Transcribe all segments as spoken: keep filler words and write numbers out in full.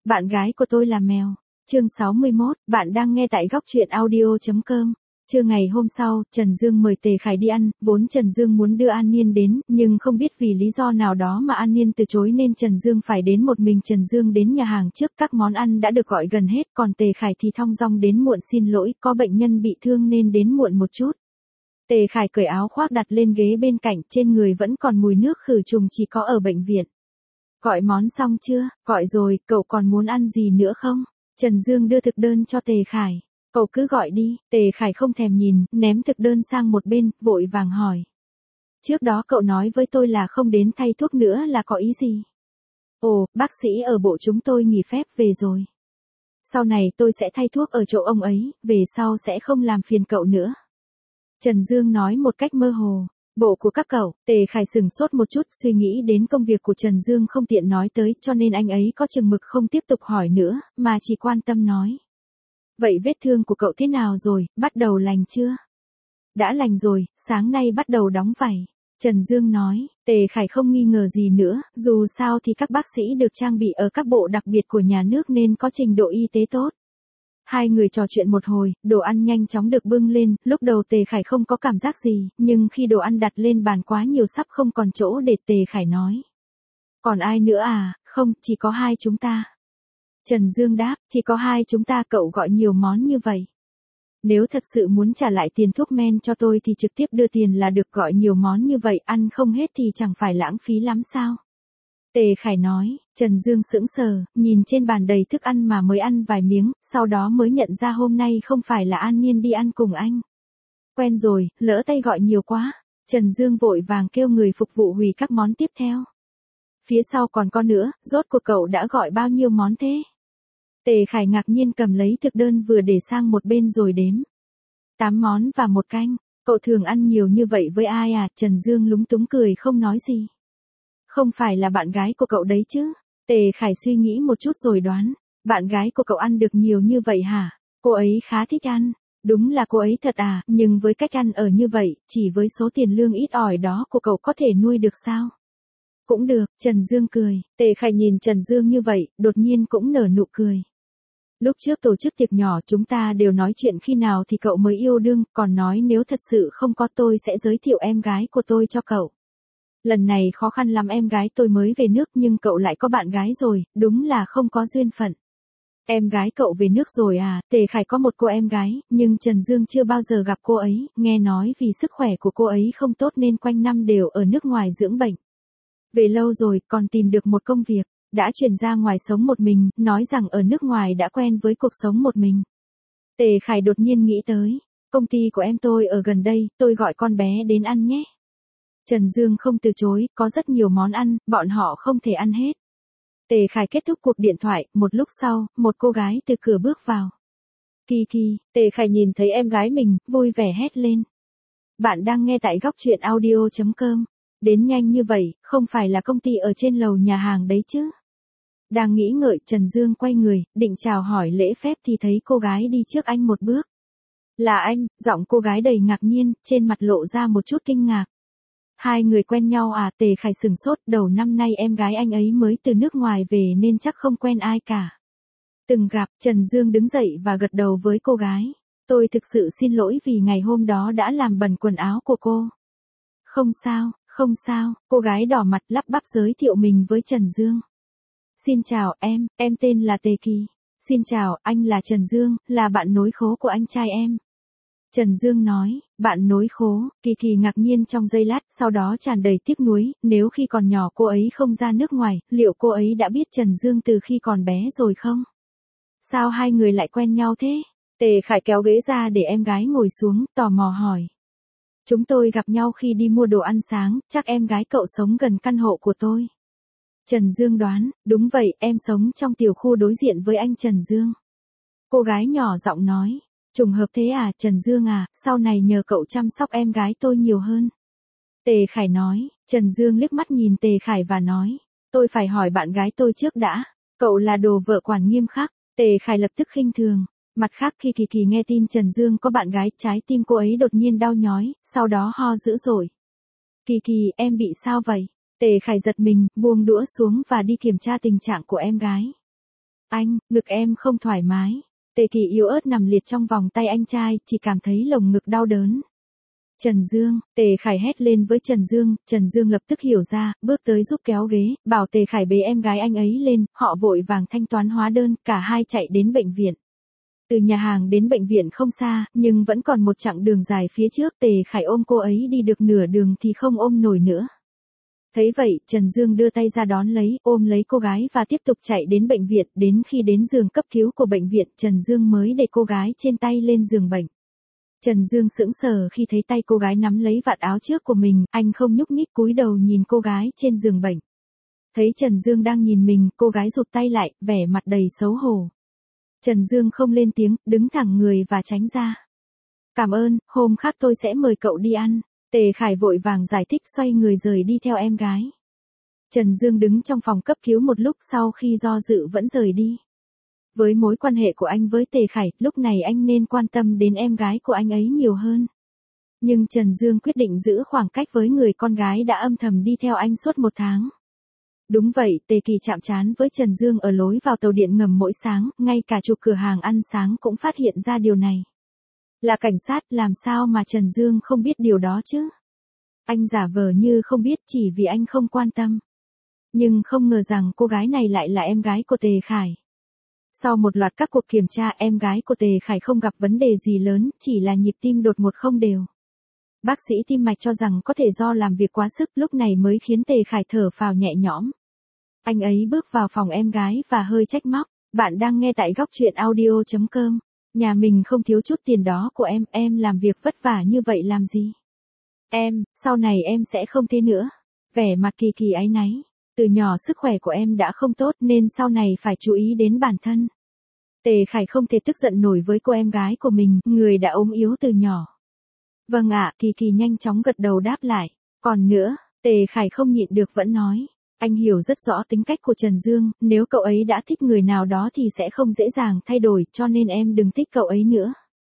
Bạn gái của tôi là mèo. Chương sáu mươi mốt, bạn đang nghe tại góc truyện audio chấm com. Trưa ngày hôm sau, Trần Dương mời Tề Khải đi ăn, vốn Trần Dương muốn đưa An Niên đến, nhưng không biết vì lý do nào đó mà An Niên từ chối nên Trần Dương phải đến một mình. Trần Dương đến nhà hàng trước, các món ăn đã được gọi gần hết, còn Tề Khải thì thong dong đến muộn. Xin lỗi, có bệnh nhân bị thương nên đến muộn một chút. Tề Khải cởi áo khoác đặt lên ghế bên cạnh, trên người vẫn còn mùi nước khử trùng chỉ có ở bệnh viện. Gọi món xong chưa? Gọi rồi, cậu còn muốn ăn gì nữa không? Trần Dương đưa thực đơn cho Tề Khải. Cậu cứ gọi đi. Tề Khải không thèm nhìn, ném thực đơn sang một bên, vội vàng hỏi. Trước đó cậu nói với tôi là không đến thay thuốc nữa là có ý gì? Ồ, bác sĩ ở bộ chúng tôi nghỉ phép về rồi. Sau này tôi sẽ thay thuốc ở chỗ ông ấy, về sau sẽ không làm phiền cậu nữa. Trần Dương nói một cách mơ hồ. Bộ của các cậu. Tề Khải sừng sốt một chút, suy nghĩ đến công việc của Trần Dương không tiện nói tới, cho nên anh ấy có chừng mực không tiếp tục hỏi nữa, mà chỉ quan tâm nói. Vậy vết thương của cậu thế nào rồi, bắt đầu lành chưa? Đã lành rồi, sáng nay bắt đầu đóng vảy. Trần Dương nói. Tề Khải không nghi ngờ gì nữa, dù sao thì các bác sĩ được trang bị ở các bộ đặc biệt của nhà nước nên có trình độ y tế tốt. Hai người trò chuyện một hồi, đồ ăn nhanh chóng được bưng lên, lúc đầu Tề Khải không có cảm giác gì, nhưng khi đồ ăn đặt lên bàn quá nhiều sắp không còn chỗ để. Tề Khải nói. Còn ai nữa à? Không, chỉ có hai chúng ta. Trần Dương đáp, chỉ có hai chúng ta. Cậu gọi nhiều món như vậy. Nếu thật sự muốn trả lại tiền thuốc men cho tôi thì trực tiếp đưa tiền là được, gọi nhiều món như vậy, ăn không hết thì chẳng phải lãng phí lắm sao? Tề Khải nói. Trần Dương sững sờ, nhìn trên bàn đầy thức ăn mà mới ăn vài miếng, sau đó mới nhận ra hôm nay không phải là An Niên đi ăn cùng anh. Quen rồi, lỡ tay gọi nhiều quá. Trần Dương vội vàng kêu người phục vụ hủy các món tiếp theo. Phía sau còn có nữa, rốt cuộc cậu đã gọi bao nhiêu món thế? Tề Khải ngạc nhiên cầm lấy thực đơn vừa để sang một bên rồi đếm. Tám món và một canh. Cậu thường ăn nhiều như vậy với ai à? Trần Dương lúng túng cười không nói gì. Không phải là bạn gái của cậu đấy chứ? Tề Khải suy nghĩ một chút rồi đoán. Bạn gái của cậu ăn được nhiều như vậy hả? Cô ấy khá thích ăn. Đúng là cô ấy thật à, nhưng với cách ăn ở như vậy, chỉ với số tiền lương ít ỏi đó của cậu có thể nuôi được sao? Cũng được, Trần Dương cười. Tề Khải nhìn Trần Dương như vậy, đột nhiên cũng nở nụ cười. Lúc trước tổ chức tiệc nhỏ chúng ta đều nói chuyện khi nào thì cậu mới yêu đương, còn nói nếu thật sự không có tôi sẽ giới thiệu em gái của tôi cho cậu. Lần này khó khăn lắm, em gái tôi mới về nước nhưng cậu lại có bạn gái rồi, đúng là không có duyên phận. Em gái cậu về nước rồi à? Tề Khải có một cô em gái, nhưng Trần Dương chưa bao giờ gặp cô ấy, nghe nói vì sức khỏe của cô ấy không tốt nên quanh năm đều ở nước ngoài dưỡng bệnh. Về lâu rồi, còn tìm được một công việc, đã chuyển ra ngoài sống một mình, nói rằng ở nước ngoài đã quen với cuộc sống một mình. Tề Khải đột nhiên nghĩ tới, công ty của em tôi ở gần đây, tôi gọi con bé đến ăn nhé. Trần Dương không từ chối, có rất nhiều món ăn, bọn họ không thể ăn hết. Tề Khải kết thúc cuộc điện thoại, một lúc sau, một cô gái từ cửa bước vào. Kỳ Kỳ. Tề Khải nhìn thấy em gái mình, vui vẻ hét lên. Bạn đang nghe tại góc truyện audio chấm com. Đến nhanh như vậy, không phải là công ty ở trên lầu nhà hàng đấy chứ? Đang nghĩ ngợi, Trần Dương quay người, định chào hỏi lễ phép thì thấy cô gái đi trước anh một bước. Là anh? Giọng cô gái đầy ngạc nhiên, trên mặt lộ ra một chút kinh ngạc. Hai người quen nhau à? Tề Khải sừng sốt, đầu năm nay em gái anh ấy mới từ nước ngoài về nên chắc không quen ai cả. Từng gặp. Trần Dương đứng dậy và gật đầu với cô gái. Tôi thực sự xin lỗi vì ngày hôm đó đã làm bẩn quần áo của cô. Không sao, không sao. Cô gái đỏ mặt lắp bắp giới thiệu mình với Trần Dương. Xin chào em, em tên là Tề Kỳ. Xin chào, anh là Trần Dương, là bạn nối khố của anh trai em. Trần Dương nói, bạn nối khố. Kỳ Kỳ ngạc nhiên trong giây lát, sau đó tràn đầy tiếc nuối, nếu khi còn nhỏ cô ấy không ra nước ngoài, liệu cô ấy đã biết Trần Dương từ khi còn bé rồi không? Sao hai người lại quen nhau thế? Tề Khải kéo ghế ra để em gái ngồi xuống, tò mò hỏi. Chúng tôi gặp nhau khi đi mua đồ ăn sáng, chắc em gái cậu sống gần căn hộ của tôi. Trần Dương đoán, đúng vậy, em sống trong tiểu khu đối diện với anh Trần Dương. Cô gái nhỏ giọng nói. Trùng hợp thế à? Trần Dương à, sau này nhờ cậu chăm sóc em gái tôi nhiều hơn. Tề Khải nói. Trần Dương liếc mắt nhìn Tề Khải và nói. Tôi phải hỏi bạn gái tôi trước đã. Cậu là đồ vợ quản nghiêm khắc. Tề Khải lập tức khinh thường. Mặt khác khi Kỳ Kỳ nghe tin Trần Dương có bạn gái, trái tim cô ấy đột nhiên đau nhói, sau đó ho dữ dội. Kỳ Kỳ, em bị sao vậy? Tề Khải giật mình, buông đũa xuống và đi kiểm tra tình trạng của em gái. Anh, ngực em không thoải mái. Tề Kỳ yếu ớt nằm liệt trong vòng tay anh trai, chỉ cảm thấy lồng ngực đau đớn. Trần Dương, Tề Khải hét lên với Trần Dương, Trần Dương lập tức hiểu ra, bước tới giúp kéo ghế, bảo Tề Khải bế em gái anh ấy lên, họ vội vàng thanh toán hóa đơn, cả hai chạy đến bệnh viện. Từ nhà hàng đến bệnh viện không xa, nhưng vẫn còn một chặng đường dài phía trước, Tề Khải ôm cô ấy đi được nửa đường thì không ôm nổi nữa. Thấy vậy, Trần Dương đưa tay ra đón lấy, ôm lấy cô gái và tiếp tục chạy đến bệnh viện, đến khi đến giường cấp cứu của bệnh viện, Trần Dương mới để cô gái trên tay lên giường bệnh. Trần Dương sững sờ khi thấy tay cô gái nắm lấy vạt áo trước của mình, anh không nhúc nhích cúi đầu nhìn cô gái trên giường bệnh. Thấy Trần Dương đang nhìn mình, cô gái rụt tay lại, vẻ mặt đầy xấu hổ. Trần Dương không lên tiếng, đứng thẳng người và tránh ra. Cảm ơn, hôm khác tôi sẽ mời cậu đi ăn. Tề Khải vội vàng giải thích xoay người rời đi theo em gái. Trần Dương đứng trong phòng cấp cứu một lúc sau khi do dự vẫn rời đi. Với mối quan hệ của anh với Tề Khải, lúc này anh nên quan tâm đến em gái của anh ấy nhiều hơn. Nhưng Trần Dương quyết định giữ khoảng cách với người con gái đã âm thầm đi theo anh suốt một tháng. Đúng vậy, Tề Kỳ chạm trán với Trần Dương ở lối vào tàu điện ngầm mỗi sáng, ngay cả chủ cửa hàng ăn sáng cũng phát hiện ra điều này. Là cảnh sát, làm sao mà Trần Dương không biết điều đó chứ? Anh giả vờ như không biết chỉ vì anh không quan tâm. Nhưng không ngờ rằng cô gái này lại là em gái của Tề Khải. Sau một loạt các cuộc kiểm tra, em gái của Tề Khải không gặp vấn đề gì lớn, chỉ là nhịp tim đột ngột không đều. Bác sĩ tim mạch cho rằng có thể do làm việc quá sức, lúc này mới khiến Tề Khải thở phào nhẹ nhõm. Anh ấy bước vào phòng em gái và hơi trách móc, bạn đang nghe tại góc truyện audio chấm com. Nhà mình không thiếu chút tiền đó của em, em làm việc vất vả như vậy làm gì? Em, sau này em sẽ không thế nữa. Vẻ mặt Kỳ Kỳ áy náy. Từ nhỏ sức khỏe của em đã không tốt nên sau này phải chú ý đến bản thân. Tề Khải không thể tức giận nổi với cô em gái của mình, người đã ốm yếu từ nhỏ. Vâng ạ, Kỳ Kỳ nhanh chóng gật đầu đáp lại. Còn nữa, Tề Khải không nhịn được vẫn nói. Anh hiểu rất rõ tính cách của Trần Dương, nếu cậu ấy đã thích người nào đó thì sẽ không dễ dàng thay đổi, cho nên em đừng thích cậu ấy nữa.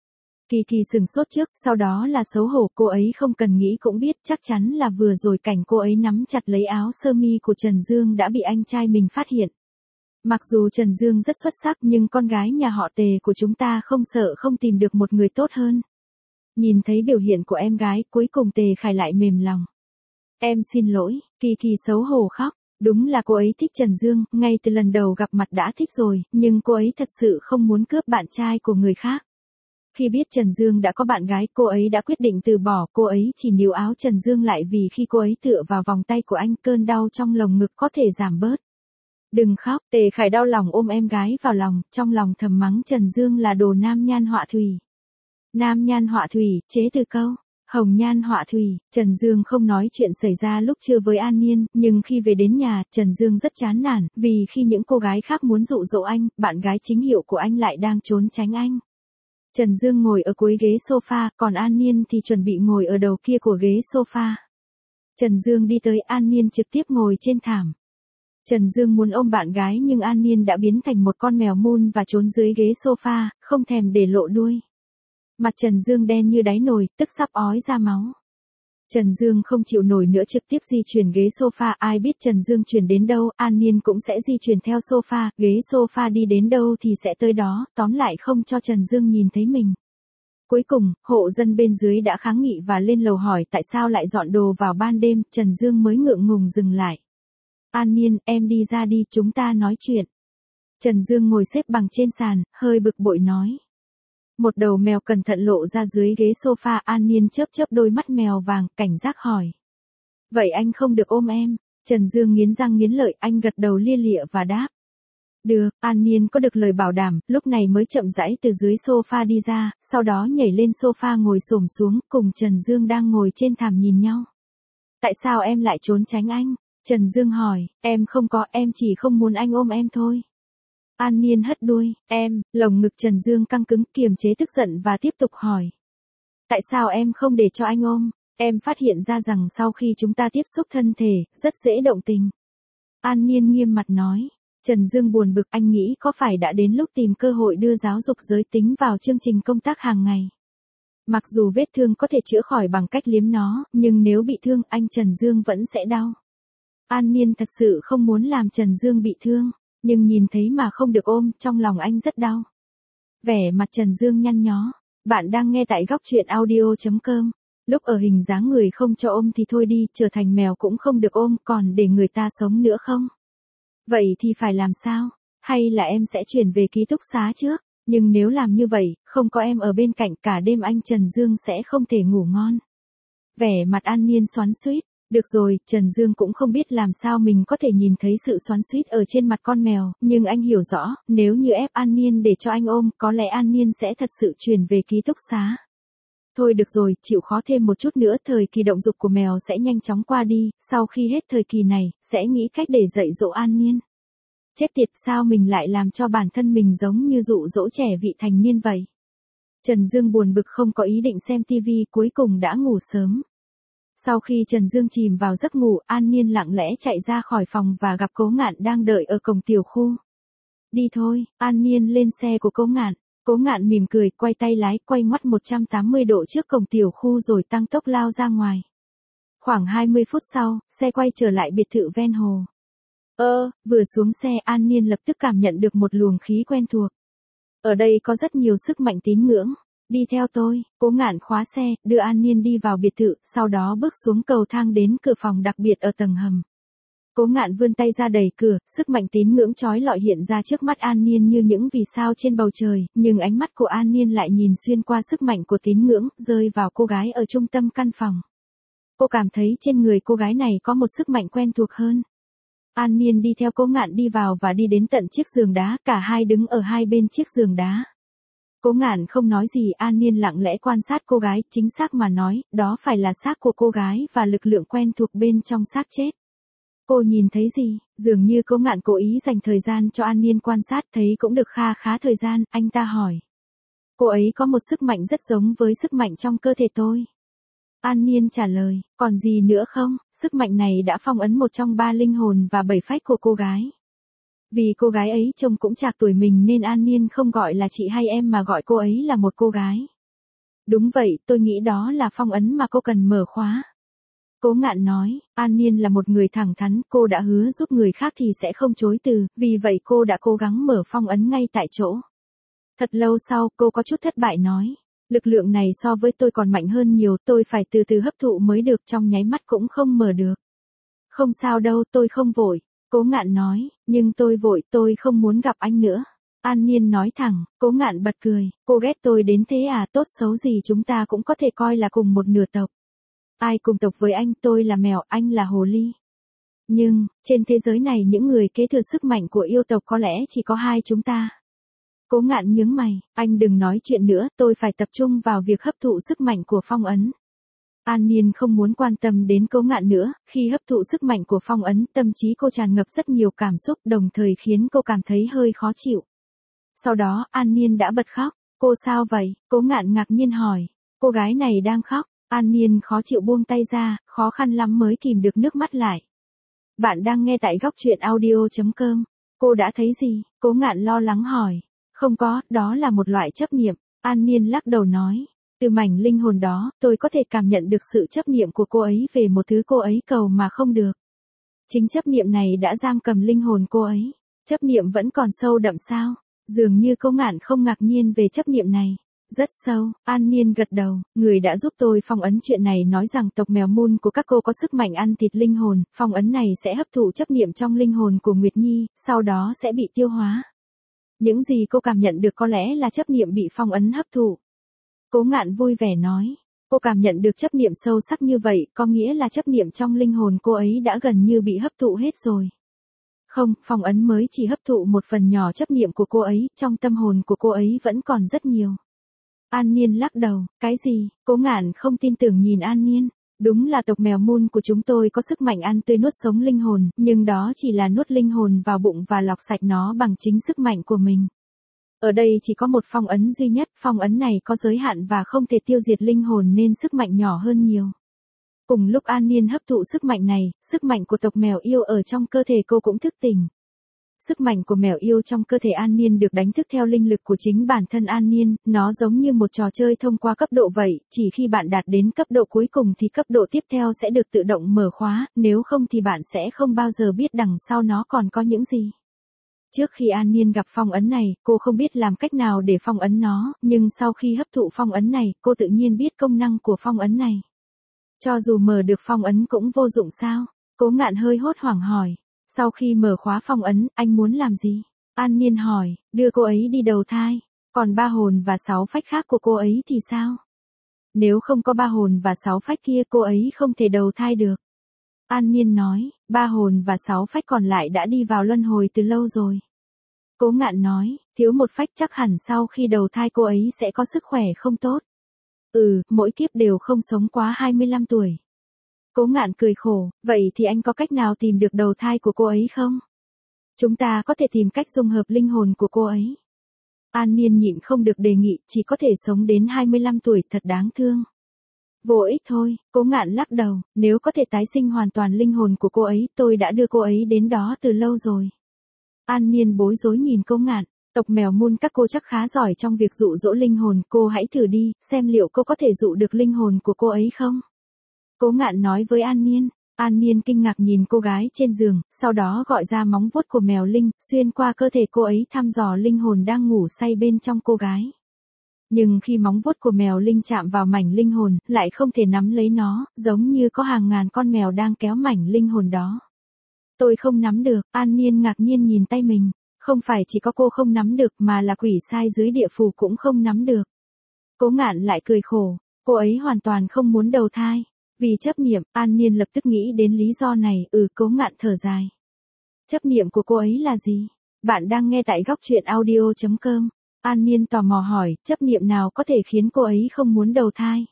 Kỳ Kỳ sừng sốt trước, sau đó là xấu hổ, cô ấy không cần nghĩ cũng biết chắc chắn là vừa rồi cảnh cô ấy nắm chặt lấy áo sơ mi của Trần Dương đã bị anh trai mình phát hiện. Mặc dù Trần Dương rất xuất sắc nhưng con gái nhà họ Tề của chúng ta không sợ không tìm được một người tốt hơn. Nhìn thấy biểu hiện của em gái, cuối cùng Tề Khải lại mềm lòng. Em xin lỗi, Kỳ Kỳ xấu hổ khóc. Đúng là cô ấy thích Trần Dương, ngay từ lần đầu gặp mặt đã thích rồi, nhưng cô ấy thật sự không muốn cướp bạn trai của người khác. Khi biết Trần Dương đã có bạn gái, cô ấy đã quyết định từ bỏ, cô ấy chỉ níu áo Trần Dương lại vì khi cô ấy tựa vào vòng tay của anh, cơn đau trong lồng ngực có thể giảm bớt. Đừng khóc, Tề Khải đau lòng ôm em gái vào lòng, trong lòng thầm mắng Trần Dương là đồ nam nhan họa thủy. Nam nhan họa thủy, chế từ câu hồng nhan họa thủy. Trần Dương không nói chuyện xảy ra lúc trưa với An Niên, nhưng khi về đến nhà, Trần Dương rất chán nản, vì khi những cô gái khác muốn dụ dỗ anh, bạn gái chính hiệu của anh lại đang trốn tránh anh. Trần Dương ngồi ở cuối ghế sofa, còn An Niên thì chuẩn bị ngồi ở đầu kia của ghế sofa. Trần Dương đi tới, An Niên trực tiếp ngồi trên thảm. Trần Dương muốn ôm bạn gái nhưng An Niên đã biến thành một con mèo mun và trốn dưới ghế sofa, không thèm để lộ đuôi. Mặt Trần Dương đen như đáy nồi, tức sắp ói ra máu. Trần Dương không chịu nổi nữa trực tiếp di chuyển ghế sofa, ai biết Trần Dương chuyển đến đâu, An Niên cũng sẽ di chuyển theo sofa, ghế sofa đi đến đâu thì sẽ tới đó, tóm lại không cho Trần Dương nhìn thấy mình. Cuối cùng, hộ dân bên dưới đã kháng nghị và lên lầu hỏi tại sao lại dọn đồ vào ban đêm, Trần Dương mới ngượng ngùng dừng lại. An Niên, em đi ra đi, chúng ta nói chuyện. Trần Dương ngồi xếp bằng trên sàn, hơi bực bội nói. Một đầu mèo cẩn thận lộ ra dưới ghế sofa, An Niên chớp chớp đôi mắt mèo vàng, cảnh giác hỏi. Vậy anh không được ôm em? Trần Dương nghiến răng nghiến lợi, anh gật đầu lia lịa và đáp. Được, An Niên có được lời bảo đảm, lúc này mới chậm rãi từ dưới sofa đi ra, sau đó nhảy lên sofa ngồi xổm xuống, cùng Trần Dương đang ngồi trên thảm nhìn nhau. Tại sao em lại trốn tránh anh? Trần Dương hỏi, em không có, em chỉ không muốn anh ôm em thôi. An Niên hất đuôi, em, lồng ngực Trần Dương căng cứng, kiềm chế tức giận và tiếp tục hỏi. Tại sao em không để cho anh ôm? Em phát hiện ra rằng sau khi chúng ta tiếp xúc thân thể, rất dễ động tình. An Niên nghiêm mặt nói. Trần Dương buồn bực, anh nghĩ có phải đã đến lúc tìm cơ hội đưa giáo dục giới tính vào chương trình công tác hàng ngày. Mặc dù vết thương có thể chữa khỏi bằng cách liếm nó, nhưng nếu bị thương, anh Trần Dương vẫn sẽ đau. An Niên thật sự không muốn làm Trần Dương bị thương. Nhưng nhìn thấy mà không được ôm, trong lòng anh rất đau. Vẻ mặt Trần Dương nhăn nhó. Bạn đang nghe tại góc truyện audio.com. Lúc ở hình dáng người không cho ôm thì thôi đi, trở thành mèo cũng không được ôm, còn để người ta sống nữa không? Vậy thì phải làm sao? Hay là em sẽ chuyển về ký túc xá trước? Nhưng nếu làm như vậy, không có em ở bên cạnh cả đêm anh Trần Dương sẽ không thể ngủ ngon. Vẻ mặt An Niên xoắn xuýt. Được rồi, Trần Dương cũng không biết làm sao mình có thể nhìn thấy sự xoắn xuýt ở trên mặt con mèo, nhưng anh hiểu rõ, nếu như ép An Niên để cho anh ôm, có lẽ An Niên sẽ thật sự chuyển về ký túc xá. Thôi được rồi, chịu khó thêm một chút nữa, thời kỳ động dục của mèo sẽ nhanh chóng qua đi, sau khi hết thời kỳ này, sẽ nghĩ cách để dạy dỗ An Niên. Chết tiệt, sao mình lại làm cho bản thân mình giống như dụ dỗ trẻ vị thành niên vậy? Trần Dương buồn bực không có ý định xem tivi, cuối cùng đã ngủ sớm. Sau khi Trần Dương chìm vào giấc ngủ, An Niên lặng lẽ chạy ra khỏi phòng và gặp Cố Ngạn đang đợi ở cổng tiểu khu. Đi thôi, An Niên lên xe của Cố Ngạn. Cố Ngạn mỉm cười, quay tay lái, quay ngoắt một trăm tám mươi độ trước cổng tiểu khu rồi tăng tốc lao ra ngoài. Khoảng hai mươi phút sau, xe quay trở lại biệt thự ven hồ. Ơ, vừa xuống xe An Niên lập tức cảm nhận được một luồng khí quen thuộc. Ở đây có rất nhiều sức mạnh tín ngưỡng. Đi theo tôi, Cố Ngạn khóa xe, đưa An Niên đi vào biệt thự, sau đó bước xuống cầu thang đến cửa phòng đặc biệt ở tầng hầm. Cố Ngạn vươn tay ra đẩy cửa, sức mạnh tín ngưỡng chói lọi hiện ra trước mắt An Niên như những vì sao trên bầu trời, nhưng ánh mắt của An Niên lại nhìn xuyên qua sức mạnh của tín ngưỡng, rơi vào cô gái ở trung tâm căn phòng. Cô cảm thấy trên người cô gái này có một sức mạnh quen thuộc hơn. An Niên đi theo Cố Ngạn đi vào và đi đến tận chiếc giường đá, cả hai đứng ở hai bên chiếc giường đá. Cố Ngạn không nói gì, An Niên lặng lẽ quan sát cô gái, chính xác mà nói, đó phải là xác của cô gái và lực lượng quen thuộc bên trong xác chết. Cô nhìn thấy gì? Dường như Cố Ngạn cố ý dành thời gian cho An Niên quan sát, thấy cũng được kha khá thời gian, anh ta hỏi. Cô ấy có một sức mạnh rất giống với sức mạnh trong cơ thể tôi. An Niên trả lời, còn gì nữa không? Sức mạnh này đã phong ấn một trong ba linh hồn và bảy phách của cô gái. Vì cô gái ấy trông cũng chạc tuổi mình nên An Niên không gọi là chị hay em mà gọi cô ấy là một cô gái. Đúng vậy, tôi nghĩ đó là phong ấn mà cô cần mở khóa. Cố Ngạn nói, An Niên là một người thẳng thắn, cô đã hứa giúp người khác thì sẽ không chối từ, vì vậy cô đã cố gắng mở phong ấn ngay tại chỗ. Thật lâu sau, cô có chút thất bại nói, lực lượng này so với tôi còn mạnh hơn nhiều, tôi phải từ từ hấp thụ mới được, trong nháy mắt cũng không mở được. Không sao đâu, tôi không vội. Cố Ngạn nói, nhưng tôi vội, tôi không muốn gặp anh nữa. An Niên nói thẳng, Cố Ngạn bật cười, cô ghét tôi đến thế à, tốt xấu gì chúng ta cũng có thể coi là cùng một nửa tộc. Ai cùng tộc với anh, tôi là mèo, anh là hồ ly. Nhưng, trên thế giới này những người kế thừa sức mạnh của yêu tộc có lẽ chỉ có hai chúng ta. Cố Ngạn nhướng mày, anh đừng nói chuyện nữa, tôi phải tập trung vào việc hấp thụ sức mạnh của phong ấn. An Niên không muốn quan tâm đến Cố Ngạn nữa, khi hấp thụ sức mạnh của phong ấn, tâm trí cô tràn ngập rất nhiều cảm xúc, đồng thời khiến cô cảm thấy hơi khó chịu. Sau đó, An Niên đã bật khóc. Cô sao vậy? Cố Ngạn ngạc nhiên hỏi. Cô gái này đang khóc. An Niên khó chịu buông tay ra, khó khăn lắm mới kìm được nước mắt lại. Bạn đang nghe tại góc truyện audio.com. Cô đã thấy gì? Cố Ngạn lo lắng hỏi. Không có, đó là một loại chấp niệm. An Niên lắc đầu nói. Từ mảnh linh hồn đó, tôi có thể cảm nhận được sự chấp niệm của cô ấy về một thứ cô ấy cầu mà không được. Chính chấp niệm này đã giam cầm linh hồn cô ấy. Chấp niệm vẫn còn sâu đậm sao? Dường như Cố Ngạn không ngạc nhiên về chấp niệm này. Rất sâu, An Niên gật đầu, người đã giúp tôi phong ấn chuyện này nói rằng tộc mèo Moon của các cô có sức mạnh ăn thịt linh hồn, phong ấn này sẽ hấp thụ chấp niệm trong linh hồn của Nguyệt Nhi, sau đó sẽ bị tiêu hóa. Những gì cô cảm nhận được có lẽ là chấp niệm bị phong ấn hấp thụ. Cố Ngạn vui vẻ nói, cô cảm nhận được chấp niệm sâu sắc như vậy, có nghĩa là chấp niệm trong linh hồn cô ấy đã gần như bị hấp thụ hết rồi. Không, phong ấn mới chỉ hấp thụ một phần nhỏ chấp niệm của cô ấy, trong tâm hồn của cô ấy vẫn còn rất nhiều. An Niên lắc đầu, cái gì? Cố Ngạn không tin tưởng nhìn An Niên. Đúng là tộc mèo Moon của chúng tôi có sức mạnh ăn tươi nuốt sống linh hồn, nhưng đó chỉ là nuốt linh hồn vào bụng và lọc sạch nó bằng chính sức mạnh của mình. Ở đây chỉ có một phong ấn duy nhất, phong ấn này có giới hạn và không thể tiêu diệt linh hồn nên sức mạnh nhỏ hơn nhiều. Cùng lúc An Niên hấp thụ sức mạnh này, sức mạnh của tộc mèo yêu ở trong cơ thể cô cũng thức tỉnh. Sức mạnh của mèo yêu trong cơ thể An Niên được đánh thức theo linh lực của chính bản thân An Niên, nó giống như một trò chơi thông qua cấp độ vậy, chỉ khi bạn đạt đến cấp độ cuối cùng thì cấp độ tiếp theo sẽ được tự động mở khóa, nếu không thì bạn sẽ không bao giờ biết đằng sau nó còn có những gì. Trước khi An Niên gặp phong ấn này, cô không biết làm cách nào để phong ấn nó, nhưng sau khi hấp thụ phong ấn này, cô tự nhiên biết công năng của phong ấn này. Cho dù mở được phong ấn cũng vô dụng sao? Cố Ngạn hơi hốt hoảng hỏi. Sau khi mở khóa phong ấn, anh muốn làm gì? An Niên hỏi, đưa cô ấy đi đầu thai. Còn ba hồn và sáu phách khác của cô ấy thì sao? Nếu không có ba hồn và sáu phách kia cô ấy không thể đầu thai được. An Niên nói, ba hồn và sáu phách còn lại đã đi vào luân hồi từ lâu rồi. Cố Ngạn nói, thiếu một phách chắc hẳn sau khi đầu thai cô ấy sẽ có sức khỏe không tốt. Ừ, mỗi kiếp đều không sống quá hai mươi lăm tuổi. Cố Ngạn cười khổ, vậy thì anh có cách nào tìm được đầu thai của cô ấy không? Chúng ta có thể tìm cách dung hợp linh hồn của cô ấy. An Niên nhịn không được đề nghị, chỉ có thể sống đến hai mươi lăm tuổi thật đáng thương. Vô ích thôi, Cố Ngạn lắc đầu, nếu có thể tái sinh hoàn toàn linh hồn của cô ấy, tôi đã đưa cô ấy đến đó từ lâu rồi. An Niên bối rối nhìn Cố Ngạn, tộc mèo mun các cô chắc khá giỏi trong việc dụ dỗ linh hồn, cô hãy thử đi, xem liệu cô có thể dụ được linh hồn của cô ấy không? Cố Ngạn nói với An Niên. An Niên kinh ngạc nhìn cô gái trên giường, sau đó gọi ra móng vuốt của mèo linh, xuyên qua cơ thể cô ấy thăm dò linh hồn đang ngủ say bên trong cô gái. Nhưng khi móng vuốt của mèo linh chạm vào mảnh linh hồn, lại không thể nắm lấy nó, giống như có hàng ngàn con mèo đang kéo mảnh linh hồn đó. Tôi không nắm được, An Niên ngạc nhiên nhìn tay mình, không phải chỉ có cô không nắm được mà là quỷ sai dưới địa phủ cũng không nắm được. Cố Ngạn lại cười khổ, cô ấy hoàn toàn không muốn đầu thai. Vì chấp niệm, An Niên lập tức nghĩ đến lý do này, ừ Cố Ngạn thở dài. Chấp niệm của cô ấy là gì? Bạn đang nghe tại góc truyện audio chấm com. An Niên tò mò hỏi, chấp niệm nào có thể khiến cô ấy không muốn đầu thai?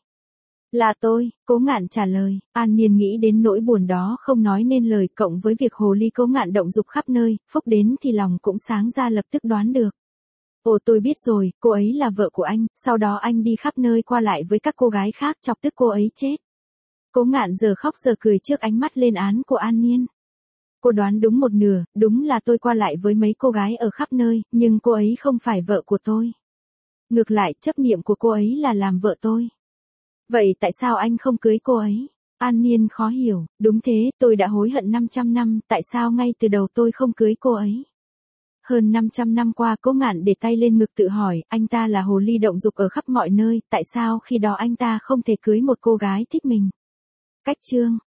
Là tôi, Cố Ngạn trả lời. An Niên nghĩ đến nỗi buồn đó không nói nên lời, cộng với việc hồ ly Cố Ngạn động dục khắp nơi, phúc đến thì lòng cũng sáng ra lập tức đoán được. Ồ tôi biết rồi, cô ấy là vợ của anh, sau đó anh đi khắp nơi qua lại với các cô gái khác chọc tức cô ấy chết. Cố Ngạn giờ khóc giờ cười trước ánh mắt lên án của An Niên. Cô đoán đúng một nửa, đúng là tôi qua lại với mấy cô gái ở khắp nơi, nhưng cô ấy không phải vợ của tôi. Ngược lại, chấp niệm của cô ấy là làm vợ tôi. Vậy tại sao anh không cưới cô ấy? An Niên khó hiểu, đúng thế, tôi đã hối hận năm trăm năm, tại sao ngay từ đầu tôi không cưới cô ấy? Hơn năm trăm năm qua Cố Ngạn để tay lên ngực tự hỏi, anh ta là hồ ly động dục ở khắp mọi nơi, tại sao khi đó anh ta không thể cưới một cô gái thích mình? Cách chương